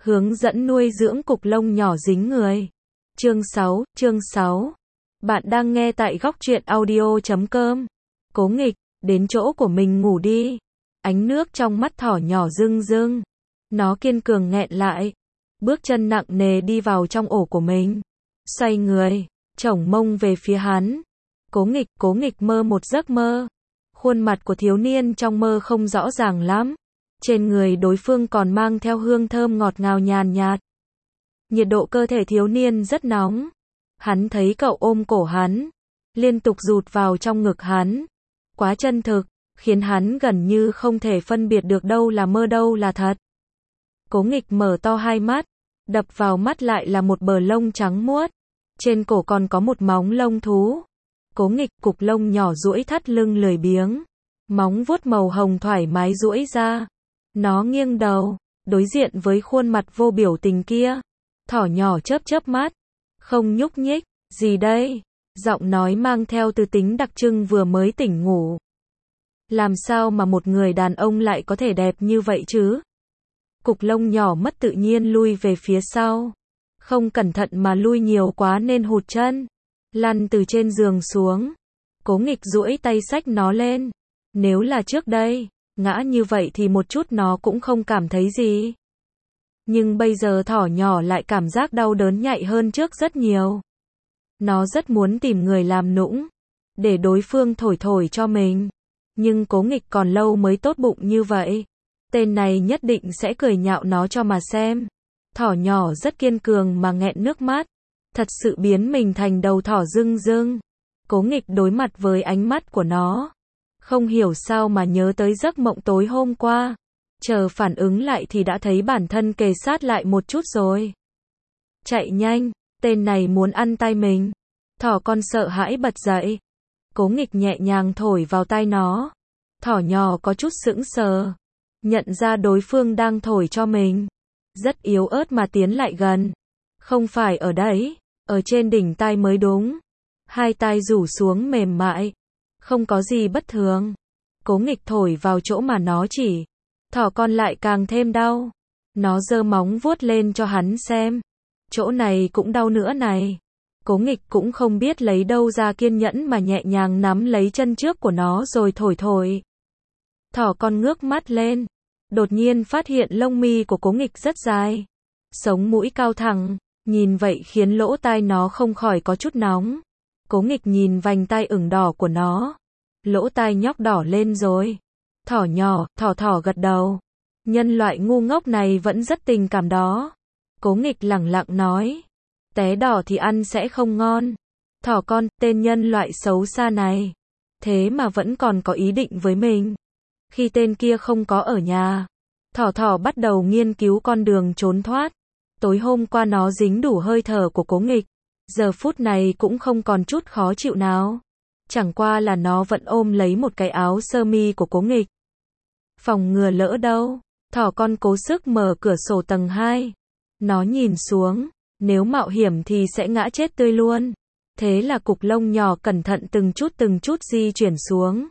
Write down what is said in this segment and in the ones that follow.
Hướng dẫn nuôi dưỡng cục lông nhỏ dính người. Chương 6. Bạn đang nghe tại góc truyện audio.com. Cố nghịch, đến chỗ của mình ngủ đi. Ánh nước trong mắt thỏ nhỏ rưng rưng. Nó kiên cường nghẹn lại. Bước chân nặng nề đi vào trong ổ của mình. Xoay người, chổng mông về phía hắn. Cố nghịch mơ một giấc mơ. Khuôn mặt của thiếu niên trong mơ không rõ ràng lắm. Trên người đối phương còn mang theo hương thơm ngọt ngào nhàn nhạt. Nhiệt độ cơ thể thiếu niên rất nóng. Hắn thấy cậu ôm cổ hắn, liên tục dụt vào trong ngực hắn. Quá chân thực, khiến hắn gần như không thể phân biệt được đâu là mơ đâu là thật. Cố nghịch mở to hai mắt, đập vào mắt lại là một bờ lông trắng muốt. Trên cổ còn có một móng lông thú. Cố nghịch cục lông nhỏ duỗi thắt lưng lười biếng. Móng vuốt màu hồng thoải mái duỗi ra. Nó nghiêng đầu, đối diện với khuôn mặt vô biểu tình kia. Thỏ nhỏ chớp chớp mắt, không nhúc nhích. Gì đây? Giọng nói mang theo tư tính đặc trưng vừa mới tỉnh ngủ. Làm sao mà một người đàn ông lại có thể đẹp như vậy chứ? Cục lông nhỏ mất tự nhiên lui về phía sau. Không cẩn thận mà lui nhiều quá nên hụt chân. Lăn từ trên giường xuống. Cố nghịch duỗi tay xách nó lên. Nếu là trước đây, ngã như vậy thì một chút nó cũng không cảm thấy gì. Nhưng bây giờ thỏ nhỏ lại cảm giác đau đớn nhạy hơn trước rất nhiều. Nó rất muốn tìm người làm nũng, để đối phương thổi thổi cho mình. Nhưng cố nghịch còn lâu mới tốt bụng như vậy. Tên này nhất định sẽ cười nhạo nó cho mà xem. Thỏ nhỏ rất kiên cường mà nghẹn nước mắt. Thật sự biến mình thành đầu thỏ rưng rưng. Cố nghịch đối mặt với ánh mắt của nó. Không hiểu sao mà nhớ tới giấc mộng tối hôm qua. Chờ phản ứng lại thì đã thấy bản thân kề sát lại một chút rồi. Chạy nhanh, tên này muốn ăn tay mình. Thỏ con sợ hãi bật dậy. Cố nghịch nhẹ nhàng thổi vào tai nó. Thỏ nhỏ có chút sững sờ. Nhận ra đối phương đang thổi cho mình. Rất yếu ớt mà tiến lại gần. Không phải ở đấy, ở trên đỉnh tai mới đúng. Hai tai rủ xuống mềm mại. Không có gì bất thường. Cố nghịch thổi vào chỗ mà nó chỉ. Thỏ con lại càng thêm đau. Nó giơ móng vuốt lên cho hắn xem. Chỗ này cũng đau nữa này. Cố nghịch cũng không biết lấy đâu ra kiên nhẫn mà nhẹ nhàng nắm lấy chân trước của nó rồi thổi thổi. Thỏ con ngước mắt lên. Đột nhiên phát hiện lông mi của cố nghịch rất dài. Sống mũi cao thẳng. Nhìn vậy khiến lỗ tai nó không khỏi có chút nóng. Cố nghịch nhìn vành tai ửng đỏ của nó. Lỗ tai nhóc đỏ lên rồi. Thỏ nhỏ, thỏ gật đầu. Nhân loại ngu ngốc này vẫn rất tình cảm đó. Cố nghịch lẳng lặng nói. Té đỏ thì ăn sẽ không ngon. Thỏ con, tên nhân loại xấu xa này. Thế mà vẫn còn có ý định với mình. Khi tên kia không có ở nhà, thỏ bắt đầu nghiên cứu con đường trốn thoát. Tối hôm qua nó dính đủ hơi thở của cố nghịch. Giờ phút này cũng không còn chút khó chịu nào. Chẳng qua là nó vẫn ôm lấy một cái áo sơ mi của cố nghịch. Phòng ngừa lỡ đâu. Thỏ con cố sức mở cửa sổ tầng 2. Nó nhìn xuống. Nếu mạo hiểm thì sẽ ngã chết tươi luôn. Thế là cục lông nhỏ cẩn thận từng chút di chuyển xuống.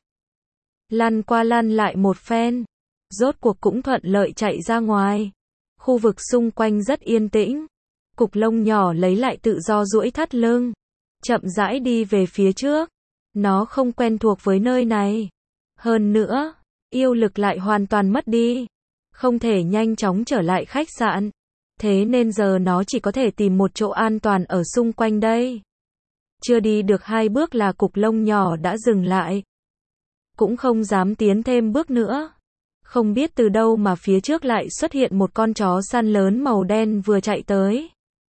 Lăn qua lăn lại một phen. Rốt cuộc cũng thuận lợi chạy ra ngoài. Khu vực xung quanh rất yên tĩnh. Cục lông nhỏ lấy lại tự do duỗi thắt lưng. Chậm rãi đi về phía trước. Nó không quen thuộc với nơi này. Hơn nữa, yêu lực lại hoàn toàn mất đi. Không thể nhanh chóng trở lại khách sạn. Thế nên giờ nó chỉ có thể tìm một chỗ an toàn ở xung quanh đây. Chưa đi được 2 bước là cục lông nhỏ đã dừng lại. Cũng không dám tiến thêm bước nữa. Không biết từ đâu mà phía trước lại xuất hiện một con chó săn lớn màu đen vừa chạy tới.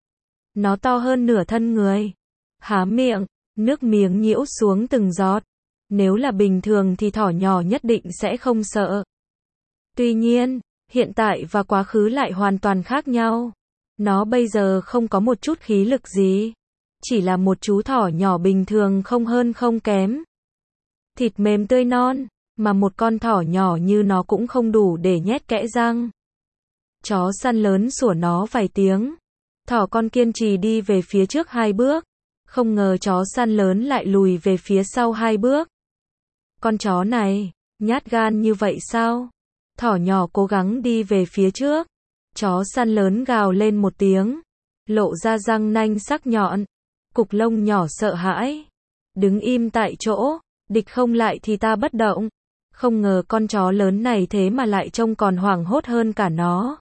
Nó to hơn nửa thân người. Há miệng, nước miếng nhiễu xuống từng giọt. Nếu là bình thường thì thỏ nhỏ nhất định sẽ không sợ. Tuy nhiên, hiện tại và quá khứ lại hoàn toàn khác nhau. Nó bây giờ không có một chút khí lực gì. Chỉ là một chú thỏ nhỏ bình thường không hơn không kém. Thịt mềm tươi non, mà một con thỏ nhỏ như nó cũng không đủ để nhét kẽ răng. Chó săn lớn sủa nó vài tiếng. Thỏ con kiên trì đi về phía trước 2 bước. Không ngờ chó săn lớn lại lùi về phía sau 2 bước. Con chó này, nhát gan như vậy sao? Thỏ nhỏ cố gắng đi về phía trước. Chó săn lớn gào lên một tiếng, lộ ra răng nanh sắc nhọn. Cục lông nhỏ sợ hãi, đứng im tại chỗ, địch không lại thì ta bất động. Không ngờ con chó lớn này thế mà lại trông còn hoảng hốt hơn cả nó.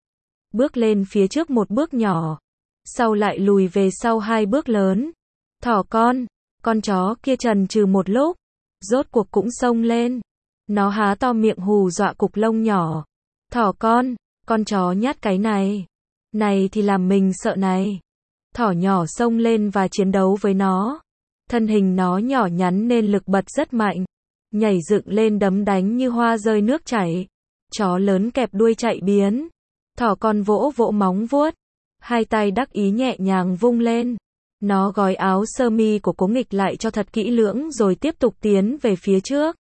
Bước lên phía trước một bước nhỏ, sau lại lùi về sau 2 bước lớn. Thỏ con chó kia chần chừ một lúc, rốt cuộc cũng xông lên. Nó há to miệng hù dọa cục lông nhỏ. Thỏ con chó nhát cái này. Này thì làm mình sợ này. Thỏ nhỏ xông lên và chiến đấu với nó. Thân hình nó nhỏ nhắn nên lực bật rất mạnh. Nhảy dựng lên đấm đánh như hoa rơi nước chảy. Chó lớn kẹp đuôi chạy biến. Thỏ con vỗ vỗ móng vuốt. 2 tay đắc ý nhẹ nhàng vung lên. Nó gói áo sơ mi của Cố Nghịch lại cho thật kỹ lưỡng rồi tiếp tục tiến về phía trước.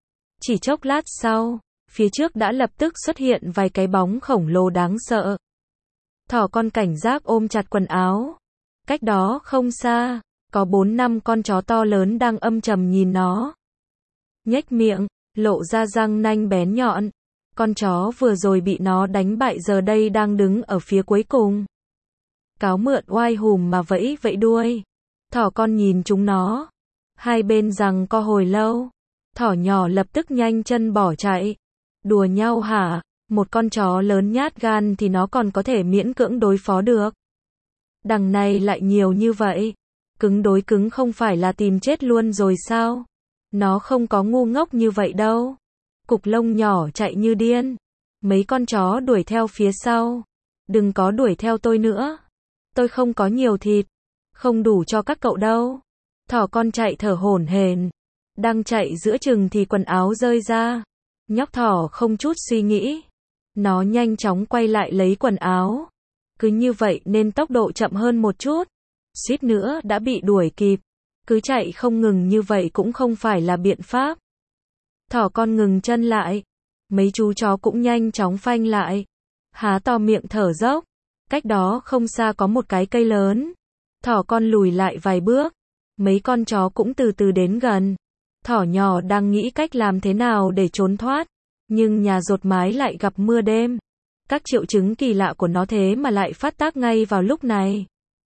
Chỉ chốc lát sau, phía trước đã lập tức xuất hiện vài cái bóng khổng lồ đáng sợ. Thỏ con cảnh giác ôm chặt quần áo. Cách đó không xa, có 4-5 con chó to lớn đang âm trầm nhìn nó. Nhếch miệng, lộ ra răng nanh bén nhọn. Con chó vừa rồi bị nó đánh bại giờ đây đang đứng ở phía cuối cùng. Cáo mượn oai hùm mà vẫy vẫy đuôi. Thỏ con nhìn chúng nó. Hai bên giằng co hồi lâu. Thỏ nhỏ lập tức nhanh chân bỏ chạy. Đùa nhau hả? Một con chó lớn nhát gan thì nó còn có thể miễn cưỡng đối phó được. Đằng này lại nhiều như vậy. Cứng đối cứng không phải là tìm chết luôn rồi sao? Nó không có ngu ngốc như vậy đâu. Cục lông nhỏ chạy như điên. Mấy con chó đuổi theo phía sau. Đừng có đuổi theo tôi nữa. Tôi không có nhiều thịt. Không đủ cho các cậu đâu. Thỏ con chạy thở hổn hển. Đang chạy giữa chừng thì quần áo rơi ra. Nhóc thỏ không chút suy nghĩ. Nó nhanh chóng quay lại lấy quần áo. Cứ như vậy nên tốc độ chậm hơn một chút. Suýt nữa đã bị đuổi kịp. Cứ chạy không ngừng như vậy cũng không phải là biện pháp. Thỏ con ngừng chân lại. Mấy chú chó cũng nhanh chóng phanh lại. Há to miệng thở dốc. Cách đó không xa có một cái cây lớn. Thỏ con lùi lại vài bước. Mấy con chó cũng từ từ đến gần. Thỏ nhỏ đang nghĩ cách làm thế nào để trốn thoát. Nhưng nhà dột mái lại gặp mưa đêm. Các triệu chứng kỳ lạ của nó thế mà lại phát tác ngay vào lúc này.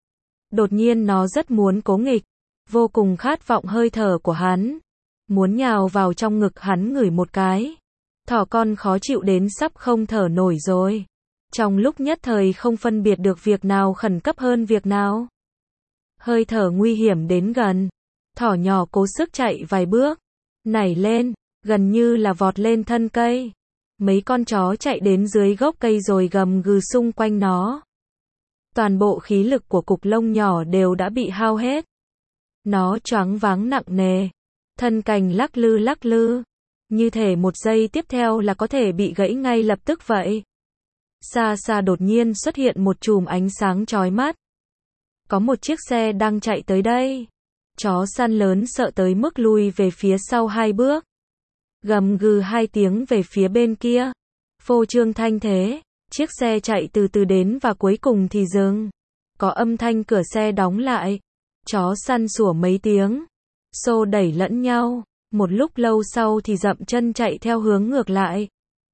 Đột nhiên nó rất muốn Cố Nghịch. Vô cùng khát vọng hơi thở của hắn. Muốn nhào vào trong ngực hắn ngửi một cái. Thỏ con khó chịu đến sắp không thở nổi rồi. Trong lúc nhất thời không phân biệt được việc nào khẩn cấp hơn việc nào. Hơi thở nguy hiểm đến gần. Thỏ nhỏ cố sức chạy vài bước. Nảy lên, gần như là vọt lên thân cây. Mấy con chó chạy đến dưới gốc cây rồi gầm gừ xung quanh nó. Toàn bộ khí lực của cục lông nhỏ đều đã bị hao hết. Nó choáng váng nặng nề. Thân cành lắc lư. Như thể một giây tiếp theo là có thể bị gãy ngay lập tức vậy. Xa xa đột nhiên xuất hiện một chùm ánh sáng chói mắt. Có một chiếc xe đang chạy tới đây. Chó săn lớn sợ tới mức lui về phía sau 2 bước. Gầm gừ 2 tiếng về phía bên kia. Phô trương thanh thế. Chiếc xe chạy từ từ đến và cuối cùng thì dừng. Có âm thanh cửa xe đóng lại. Chó săn sủa mấy tiếng. Xô đẩy lẫn nhau. Một lúc lâu sau thì dậm chân chạy theo hướng ngược lại.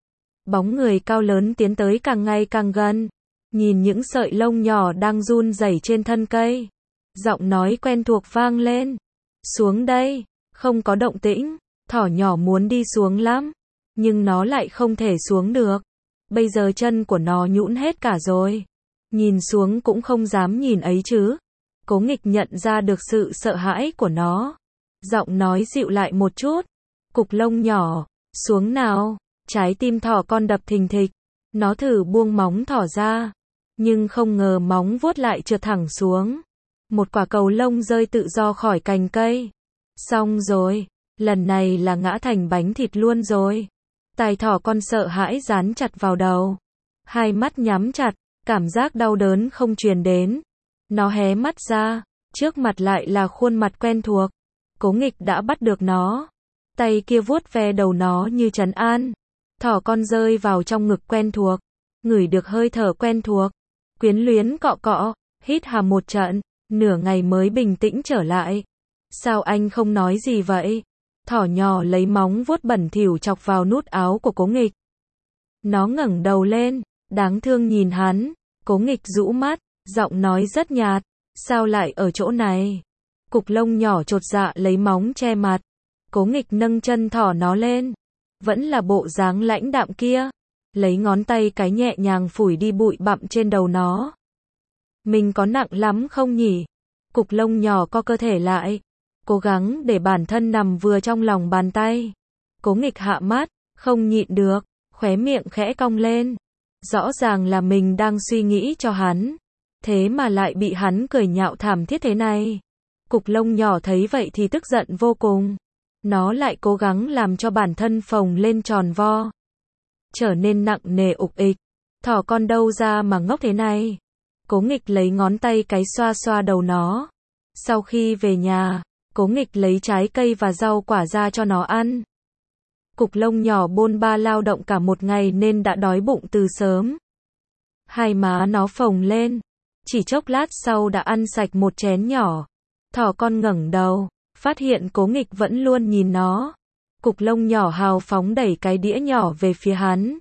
Bóng người cao lớn tiến tới càng ngày càng gần. Nhìn những sợi lông nhỏ đang run rẩy trên thân cây. Giọng nói quen thuộc vang lên. Xuống đây. Không có động tĩnh. Thỏ nhỏ muốn đi xuống lắm. Nhưng nó lại không thể xuống được. Bây giờ chân của nó nhũn hết cả rồi. Nhìn xuống cũng không dám nhìn ấy chứ. Cố Nghịch nhận ra được sự sợ hãi của nó. Giọng nói dịu lại một chút. Cục lông nhỏ. Xuống nào. Trái tim thỏ con đập thình thịch. Nó thử buông móng thỏ ra. Nhưng không ngờ móng vuốt lại trượt thẳng xuống. Một quả cầu lông rơi tự do khỏi cành cây. Xong rồi. Lần này là ngã thành bánh thịt luôn rồi. Tai thỏ con sợ hãi dán chặt vào đầu. Hai mắt nhắm chặt. Cảm giác đau đớn không truyền đến. Nó hé mắt ra. Trước mặt lại là khuôn mặt quen thuộc. Cố Nghịch đã bắt được nó. Tay kia vuốt ve đầu nó như trấn an. Thỏ con rơi vào trong ngực quen thuộc. Ngửi được hơi thở quen thuộc. Quyến luyến cọ cọ. Hít hà một trận. Nửa ngày mới bình tĩnh trở lại. Sao anh không nói gì vậy? Thỏ nhỏ lấy móng vuốt bẩn thỉu chọc vào nút áo của Cố Nghịch. Nó ngẩng đầu lên. Đáng thương nhìn hắn, Cố Nghịch rũ mắt, giọng nói rất nhạt, sao lại ở chỗ này? Cục lông nhỏ chột dạ lấy móng che mặt. Cố Nghịch nâng chân thỏ nó lên, vẫn là bộ dáng lãnh đạm kia, lấy ngón tay cái nhẹ nhàng phủi đi bụi bặm trên đầu nó. Mình có nặng lắm không nhỉ? Cục lông nhỏ co cơ thể lại, cố gắng để bản thân nằm vừa trong lòng bàn tay. Cố Nghịch hạ mắt, không nhịn được, khóe miệng khẽ cong lên. Rõ ràng là mình đang suy nghĩ cho hắn, thế mà lại bị hắn cười nhạo thảm thiết thế này. Cục lông nhỏ thấy vậy thì tức giận vô cùng. Nó lại cố gắng làm cho bản thân phồng lên tròn vo, trở nên nặng nề ục ịch. Thỏ con đâu ra mà ngốc thế này? Cố Nghịch lấy ngón tay cái xoa xoa đầu nó. Sau khi về nhà, Cố Nghịch lấy trái cây và rau quả ra cho nó ăn. Cục lông nhỏ bôn ba lao động cả một ngày nên đã đói bụng từ sớm. Hai má nó phồng lên, chỉ chốc lát sau đã ăn sạch một chén nhỏ. Thỏ con ngẩng đầu, phát hiện Cố Nghịch vẫn luôn nhìn nó. Cục lông nhỏ hào phóng đẩy cái đĩa nhỏ về phía hắn.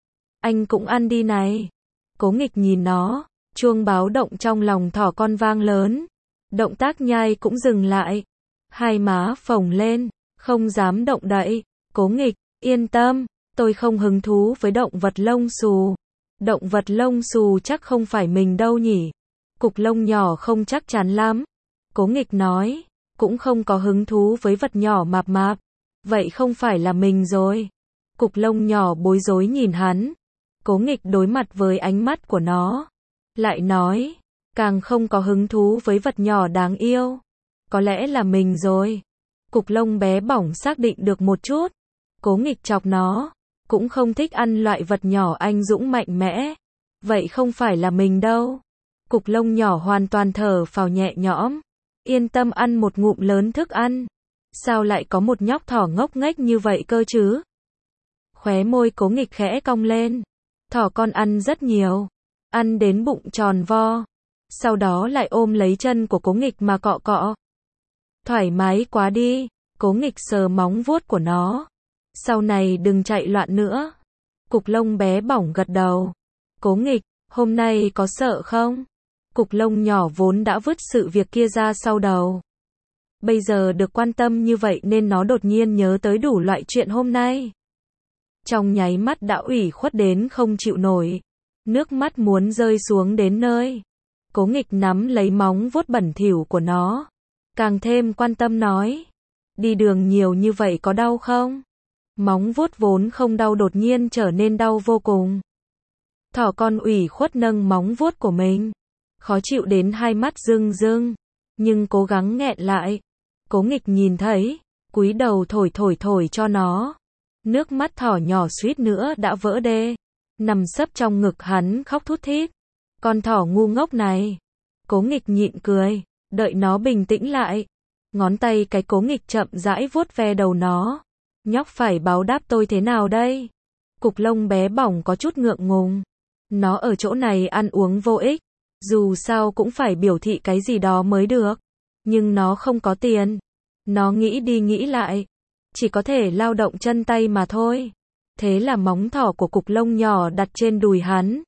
Anh cũng ăn đi này. Cố Nghịch nhìn nó, chuông báo động trong lòng thỏ con vang lớn. Động tác nhai cũng dừng lại. Hai má phồng lên, không dám động đậy. Cố Nghịch, yên tâm, tôi không hứng thú với động vật lông xù. Động vật lông xù chắc không phải mình đâu nhỉ? Cục lông nhỏ không chắc chắn lắm. Cố Nghịch nói, cũng không có hứng thú với vật nhỏ mạp mạp. Vậy không phải là mình rồi. Cục lông nhỏ bối rối nhìn hắn. Cố Nghịch đối mặt với ánh mắt của nó, lại nói, càng không có hứng thú với vật nhỏ đáng yêu. Có lẽ là mình rồi. Cục lông bé bỏng xác định được một chút. Cố Nghịch chọc nó, cũng không thích ăn loại vật nhỏ anh dũng mạnh mẽ. Vậy không phải là mình đâu. Cục lông nhỏ hoàn toàn thở phào nhẹ nhõm, yên tâm ăn một ngụm lớn thức ăn. Sao lại có một nhóc thỏ ngốc nghếch như vậy cơ chứ? Khóe môi Cố Nghịch khẽ cong lên. Thỏ con ăn rất nhiều, ăn đến bụng tròn vo, sau đó lại ôm lấy chân của Cố Nghịch mà cọ cọ. Thoải mái quá đi. Cố Nghịch sờ móng vuốt của nó. Sau này đừng chạy loạn nữa. Cục lông bé bỏng gật đầu. Cố Nghịch, hôm nay có sợ không? Cục lông nhỏ vốn đã vứt sự việc kia ra sau đầu. Bây giờ được quan tâm như vậy nên nó đột nhiên nhớ tới đủ loại chuyện hôm nay. Trong nháy mắt đã ủy khuất đến không chịu nổi. Nước mắt muốn rơi xuống đến nơi. Cố Nghịch nắm lấy móng vuốt bẩn thỉu của nó, càng thêm quan tâm nói. Đi đường nhiều như vậy có đau không? Móng vuốt vốn không đau đột nhiên trở nên đau vô cùng. Thỏ con ủy khuất nâng móng vuốt của mình, khó chịu đến hai mắt rưng rưng, nhưng cố gắng nghẹn lại. Cố Nghịch nhìn thấy, cúi đầu thổi cho nó. Nước mắt thỏ nhỏ suýt nữa đã vỡ đê, nằm sấp trong ngực hắn khóc thút thít. Con thỏ ngu ngốc này. Cố Nghịch nhịn cười, đợi nó bình tĩnh lại. Ngón tay cái Cố Nghịch chậm rãi vuốt ve đầu nó. Nhóc phải báo đáp tôi thế nào đây? Cục lông bé bỏng có chút ngượng ngùng. Nó ở chỗ này ăn uống vô ích, dù sao cũng phải biểu thị cái gì đó mới được. Nhưng nó không có tiền. Nó nghĩ đi nghĩ lại, chỉ có thể lao động chân tay mà thôi. Thế là móng thỏ của cục lông nhỏ đặt trên đùi hắn.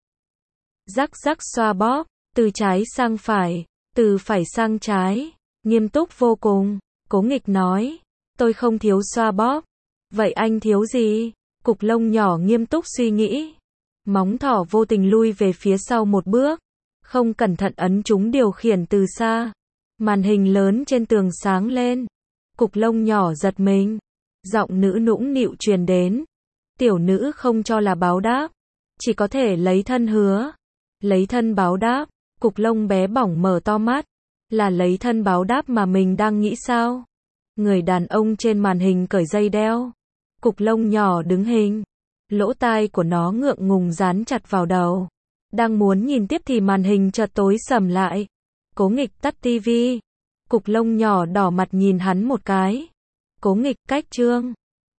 Rắc rắc xoa bóp, từ trái sang phải, từ phải sang trái, nghiêm túc vô cùng. Cố Nghịch nói, tôi không thiếu xoa bóp. Vậy anh thiếu gì? Cục lông nhỏ nghiêm túc suy nghĩ. Móng thỏ vô tình lui về phía sau một bước, không cẩn thận ấn trúng điều khiển từ xa. Màn hình lớn trên tường sáng lên. Cục lông nhỏ giật mình. Giọng nữ nũng nịu truyền đến. Tiểu nữ không cho là báo đáp, chỉ có thể lấy thân hứa. Lấy thân báo đáp. Cục lông bé bỏng mở to mắt. Là lấy thân báo đáp mà mình đang nghĩ sao? Người đàn ông trên màn hình cởi dây đeo. Cục lông nhỏ đứng hình. Lỗ tai của nó ngượng ngùng dán chặt vào đầu. Đang muốn nhìn tiếp thì màn hình chợt tối sầm lại. Cố Nghịch tắt tivi. Cục lông nhỏ đỏ mặt nhìn hắn một cái. Cố Nghịch cách chương.